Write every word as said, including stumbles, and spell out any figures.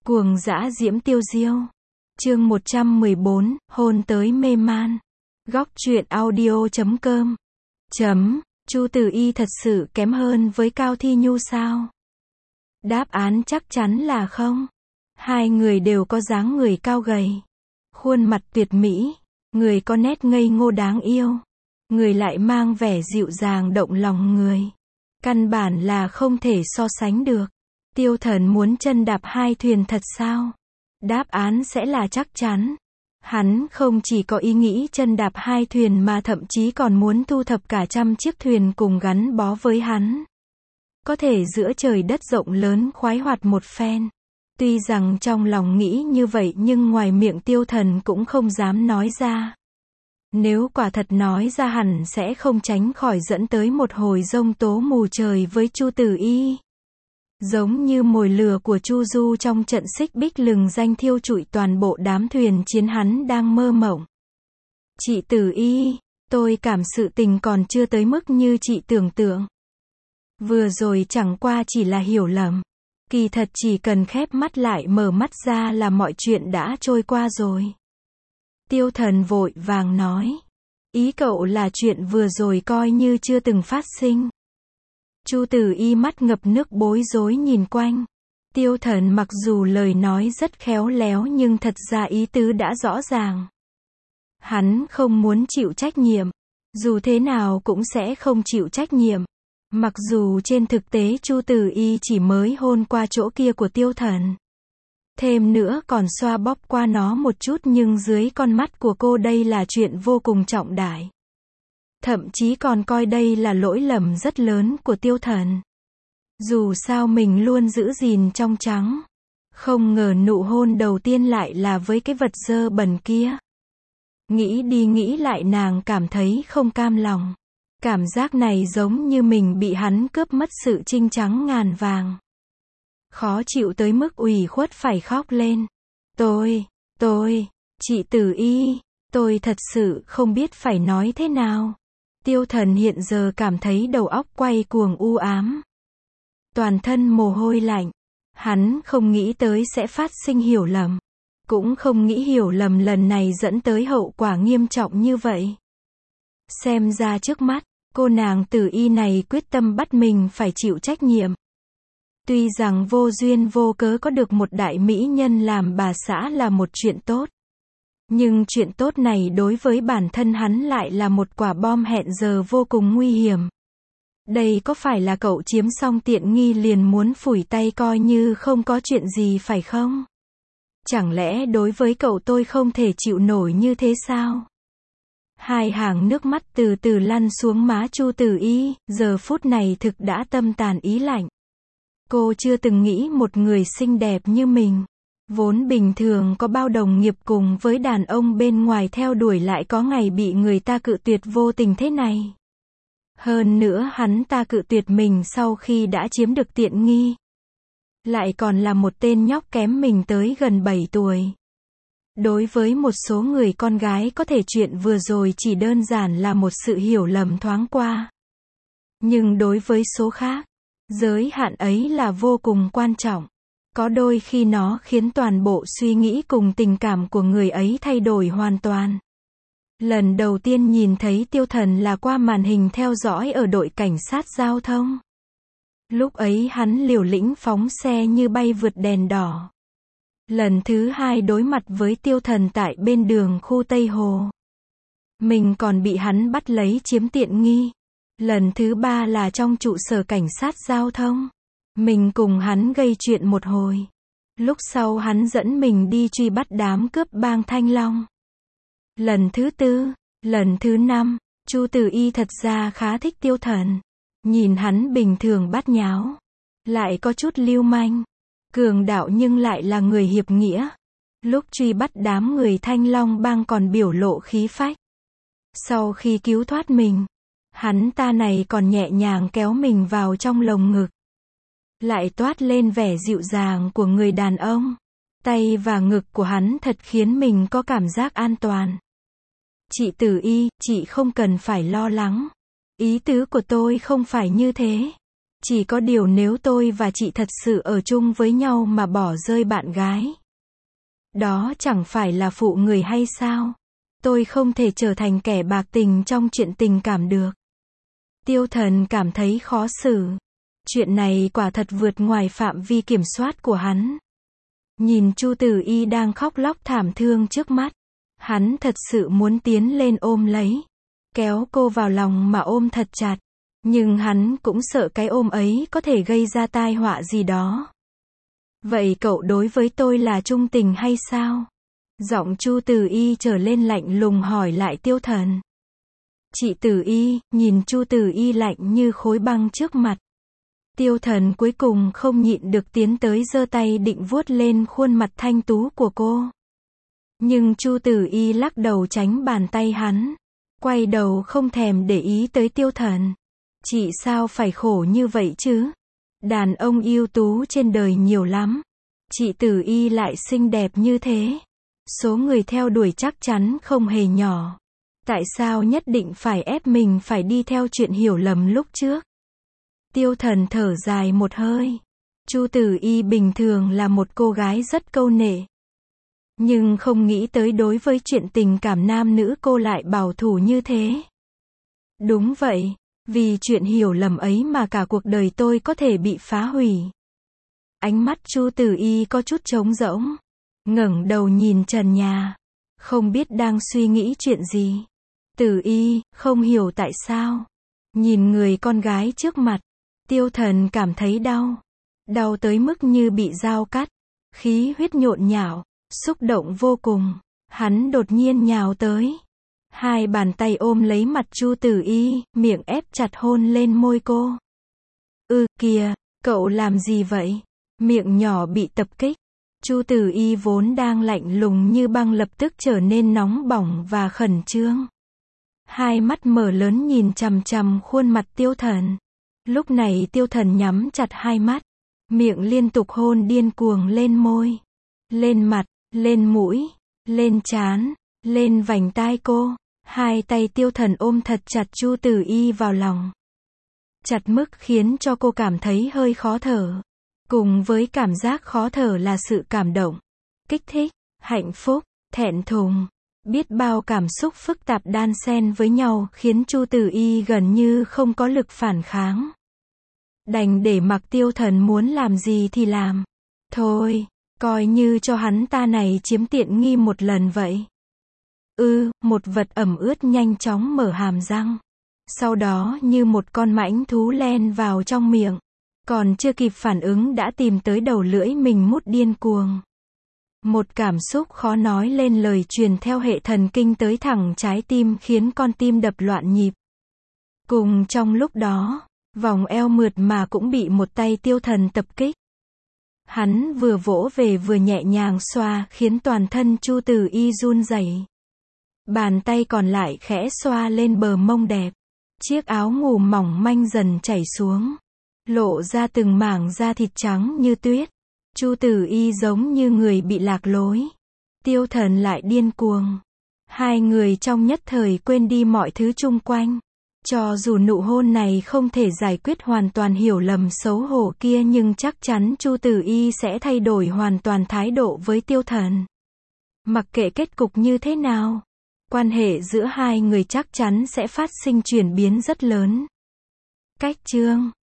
Cuồng dã diễm tiêu diêu. Chương một trăm mười bốn, hôn tới mê man. Góc truyện audio chấm com. Chấm, Chu Tử Y thật sự kém hơn với Cao Thi Nhu sao? Đáp án chắc chắn là không. Hai người đều có dáng người cao gầy, khuôn mặt tuyệt mỹ, người có nét ngây ngô đáng yêu, người lại mang vẻ dịu dàng động lòng người. Căn bản là không thể so sánh được. Tiêu Thần muốn chân đạp hai thuyền thật sao? Đáp án sẽ là chắc chắn. Hắn không chỉ có ý nghĩ chân đạp hai thuyền mà thậm chí còn muốn thu thập cả trăm chiếc thuyền cùng gắn bó với hắn. Có thể giữa trời đất rộng lớn khoái hoạt một phen. Tuy rằng trong lòng nghĩ như vậy nhưng ngoài miệng Tiêu Thần cũng không dám nói ra. Nếu quả thật nói ra hẳn sẽ không tránh khỏi dẫn tới một hồi giông tố mù trời với Chu Tử Y. Giống như mồi lửa của Chu Du trong trận xích bích lừng danh thiêu trụi toàn bộ đám thuyền chiến hắn đang mơ mộng. Chị Tử Y, tôi cảm sự tình còn chưa tới mức như chị tưởng tượng. Vừa rồi chẳng qua chỉ là hiểu lầm. Kỳ thật chỉ cần khép mắt lại mở mắt ra là mọi chuyện đã trôi qua rồi. Tiêu Thần vội vàng nói. Ý cậu là chuyện vừa rồi coi như chưa từng phát sinh. Chu Tử Y mắt ngập nước bối rối nhìn quanh. Tiêu Thần mặc dù lời nói rất khéo léo nhưng thật ra ý tứ đã rõ ràng. Hắn không muốn chịu trách nhiệm. Dù thế nào cũng sẽ không chịu trách nhiệm. Mặc dù trên thực tế Chu Tử Y chỉ mới hôn qua chỗ kia của Tiêu Thần. Thêm nữa còn xoa bóp qua nó một chút nhưng dưới con mắt của cô đây là chuyện vô cùng trọng đại. Thậm chí còn coi đây là lỗi lầm rất lớn của Tiêu Thần. Dù sao mình luôn giữ gìn trong trắng. Không ngờ nụ hôn đầu tiên lại là với cái vật dơ bẩn kia. Nghĩ đi nghĩ lại nàng cảm thấy không cam lòng. Cảm giác này giống như mình bị hắn cướp mất sự trinh trắng ngàn vàng. Khó chịu tới mức ủy khuất phải khóc lên. Tôi, tôi, chị Tử Y, tôi thật sự không biết phải nói thế nào. Tiêu Thần hiện giờ cảm thấy đầu óc quay cuồng u ám. Toàn thân mồ hôi lạnh. Hắn không nghĩ tới sẽ phát sinh hiểu lầm. Cũng không nghĩ hiểu lầm lần này dẫn tới hậu quả nghiêm trọng như vậy. Xem ra trước mắt, cô nàng Tử Y này quyết tâm bắt mình phải chịu trách nhiệm. Tuy rằng vô duyên vô cớ có được một đại mỹ nhân làm bà xã là một chuyện tốt. Nhưng chuyện tốt này đối với bản thân hắn lại là một quả bom hẹn giờ vô cùng nguy hiểm. Đây có phải là cậu chiếm xong tiện nghi liền muốn phủi tay coi như không có chuyện gì phải không? Chẳng lẽ đối với cậu tôi không thể chịu nổi như thế sao? Hai hàng nước mắt từ từ lăn xuống má Chu Tử Y, giờ phút này thực đã tâm tàn ý lạnh. Cô chưa từng nghĩ một người xinh đẹp như mình, vốn bình thường có bao đồng nghiệp cùng với đàn ông bên ngoài theo đuổi lại có ngày bị người ta cự tuyệt vô tình thế này. Hơn nữa hắn ta cự tuyệt mình sau khi đã chiếm được tiện nghi. Lại còn là một tên nhóc kém mình tới gần bảy tuổi. Đối với một số người con gái có thể chuyện vừa rồi chỉ đơn giản là một sự hiểu lầm thoáng qua. Nhưng đối với số khác, giới hạn ấy là vô cùng quan trọng. Có đôi khi nó khiến toàn bộ suy nghĩ cùng tình cảm của người ấy thay đổi hoàn toàn. Lần đầu tiên nhìn thấy Tiêu Thần là qua màn hình theo dõi ở đội cảnh sát giao thông. Lúc ấy hắn liều lĩnh phóng xe như bay vượt đèn đỏ. Lần thứ hai đối mặt với Tiêu Thần tại bên đường khu Tây Hồ. Mình còn bị hắn bắt lấy chiếm tiện nghi. Lần thứ ba là trong trụ sở cảnh sát giao thông. Mình cùng hắn gây chuyện một hồi. Lúc sau hắn dẫn mình đi truy bắt đám cướp bang Thanh Long. Lần thứ tư, lần thứ năm, Chu Tử Y thật ra khá thích Tiêu Thần. Nhìn hắn bình thường bát nháo. Lại có chút lưu manh. Cường đạo nhưng lại là người hiệp nghĩa. Lúc truy bắt đám người Thanh Long bang còn biểu lộ khí phách. Sau khi cứu thoát mình, hắn ta này còn nhẹ nhàng kéo mình vào trong lồng ngực. Lại toát lên vẻ dịu dàng của người đàn ông. Tay và ngực của hắn thật khiến mình có cảm giác an toàn. Chị Tử Y, chị không cần phải lo lắng. Ý tứ của tôi không phải như thế. Chỉ có điều nếu tôi và chị thật sự ở chung với nhau mà bỏ rơi bạn gái, đó chẳng phải là phụ người hay sao? Tôi không thể trở thành kẻ bạc tình trong chuyện tình cảm được. Tiêu Thần cảm thấy khó xử. Chuyện này quả thật vượt ngoài phạm vi kiểm soát của hắn. Nhìn Chu Tử Y đang khóc lóc thảm thương trước mắt, hắn thật sự muốn tiến lên ôm lấy, kéo cô vào lòng mà ôm thật chặt. Nhưng hắn cũng sợ cái ôm ấy có thể gây ra tai họa gì đó. Vậy cậu đối với tôi là trung tình hay sao? Giọng Chu Tử Y trở lên lạnh lùng hỏi lại Tiêu Thần. Chị Tử Y, nhìn Chu Tử Y lạnh như khối băng trước mặt. Tiêu Thần cuối cùng không nhịn được tiến tới giơ tay định vuốt lên khuôn mặt thanh tú của cô. Nhưng Chu Tử Y lắc đầu tránh bàn tay hắn, quay đầu không thèm để ý tới Tiêu Thần. Chị sao phải khổ như vậy chứ? Đàn ông ưu tú trên đời nhiều lắm. Chị Tử Y lại xinh đẹp như thế. Số người theo đuổi chắc chắn không hề nhỏ. Tại sao nhất định phải ép mình phải đi theo chuyện hiểu lầm lúc trước? Tiêu Thần thở dài một hơi. Chu Tử Y bình thường là một cô gái rất câu nệ. Nhưng không nghĩ tới đối với chuyện tình cảm nam nữ cô lại bảo thủ như thế. Đúng vậy, vì chuyện hiểu lầm ấy mà cả cuộc đời tôi có thể bị phá hủy. Ánh mắt Chu Tử Y có chút trống rỗng, ngẩng đầu nhìn trần nhà, không biết đang suy nghĩ chuyện gì. Tử Y, không hiểu tại sao. Nhìn người con gái trước mặt, Tiêu Thần cảm thấy đau. Đau tới mức như bị dao cắt, khí huyết nhộn nhạo, xúc động vô cùng. Hắn đột nhiên nhào tới. Hai bàn tay ôm lấy mặt Chu Tử Y, miệng ép chặt hôn lên môi cô. Ư, kìa, cậu làm gì vậy? Miệng nhỏ bị tập kích. Chu Tử Y vốn đang lạnh lùng như băng lập tức trở nên nóng bỏng và khẩn trương. Hai mắt mở lớn nhìn chằm chằm khuôn mặt Tiêu Thần. Lúc này Tiêu Thần nhắm chặt hai mắt, miệng liên tục hôn điên cuồng lên môi, lên mặt, lên mũi, lên trán, lên vành tai cô. Hai tay Tiêu Thần ôm thật chặt Chu Tử Y vào lòng. Chặt mức khiến cho cô cảm thấy hơi khó thở. Cùng với cảm giác khó thở là sự cảm động, kích thích, hạnh phúc, thẹn thùng. Biết bao cảm xúc phức tạp đan xen với nhau khiến Chu Tử Y gần như không có lực phản kháng. Đành để mặc Tiêu Thần muốn làm gì thì làm. Thôi, coi như cho hắn ta này chiếm tiện nghi một lần vậy. Ư, một vật ẩm ướt nhanh chóng mở hàm răng. Sau đó như một con mãnh thú len vào trong miệng. Còn chưa kịp phản ứng đã tìm tới đầu lưỡi mình mút điên cuồng. Một cảm xúc khó nói lên lời truyền theo hệ thần kinh tới thẳng trái tim khiến con tim đập loạn nhịp. Cùng trong lúc đó, vòng eo mượt mà cũng bị một tay Tiêu Thần tập kích. Hắn vừa vỗ về vừa nhẹ nhàng xoa khiến toàn thân Chu Tử Y run rẩy. Bàn tay còn lại khẽ xoa lên bờ mông đẹp. Chiếc áo ngủ mỏng manh dần chảy xuống, lộ ra từng mảng da thịt trắng như tuyết. Chu Tử Y giống như người bị lạc lối. Tiêu Thần lại điên cuồng. Hai người trong nhất thời quên đi mọi thứ chung quanh. Cho dù nụ hôn này không thể giải quyết hoàn toàn hiểu lầm xấu hổ kia nhưng chắc chắn Chu Tử Y sẽ thay đổi hoàn toàn thái độ với Tiêu Thần. Mặc kệ kết cục như thế nào, quan hệ giữa hai người chắc chắn sẽ phát sinh chuyển biến rất lớn. Cách chương